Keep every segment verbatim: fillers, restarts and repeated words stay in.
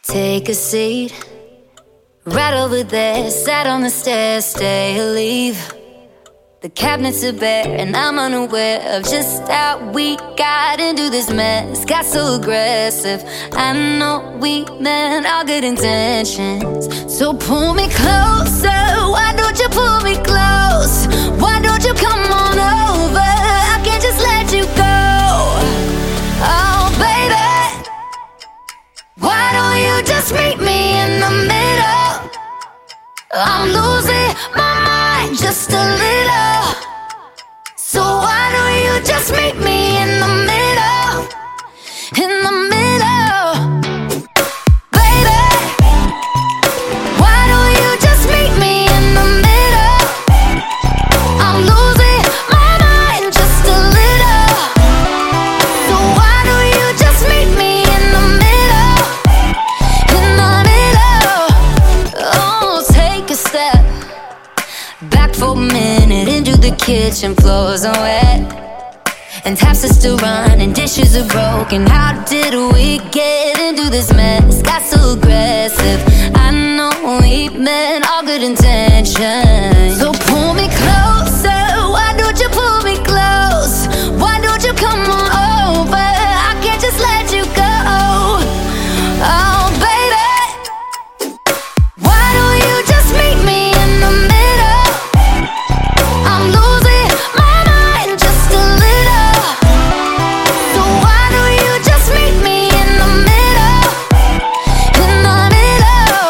Take a seat, right over there. Sat on the stairs, stay or leave. The cabinets are bare and I'm unaware of just how we got into this mess. Got so aggressive. I know we meant all good intentions. So pull me closer, why don't you pull me close? Why don't you come on over? I can't just let you go. Oh baby, why don't you just meet me in the middle? I'm losing my mind just a little. So why don't you just meet me in the middle? In the middle. Baby, why don't you just meet me in the middle? I'm losing my mind just a little. So why don't you just meet me in the middle? In the middle. Oh, take a step back for a minute into the kitchen. Floors are wet and taps are still running, dishes are broken. How did we get into this mess? Got so aggressive. I know we meant all good intentions. So pull me closer, why don't you pull me close? Why don't you come on over? I can't just let you go. Oh baby, why don't you just meet me in the middle? I'm losing my mind just a little. So why don't you just meet me in the middle? In the middle.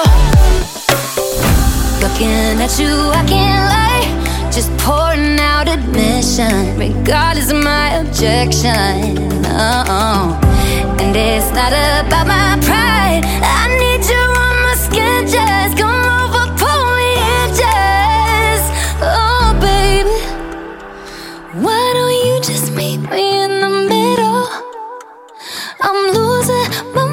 Looking at you, I can't lie. Just pouring out admission, regardless of my objection. Oh, and it's not about my pride. I need you on my skin, just come over, pull me in, just. Oh, baby, why don't you just meet me in the middle? I'm losing my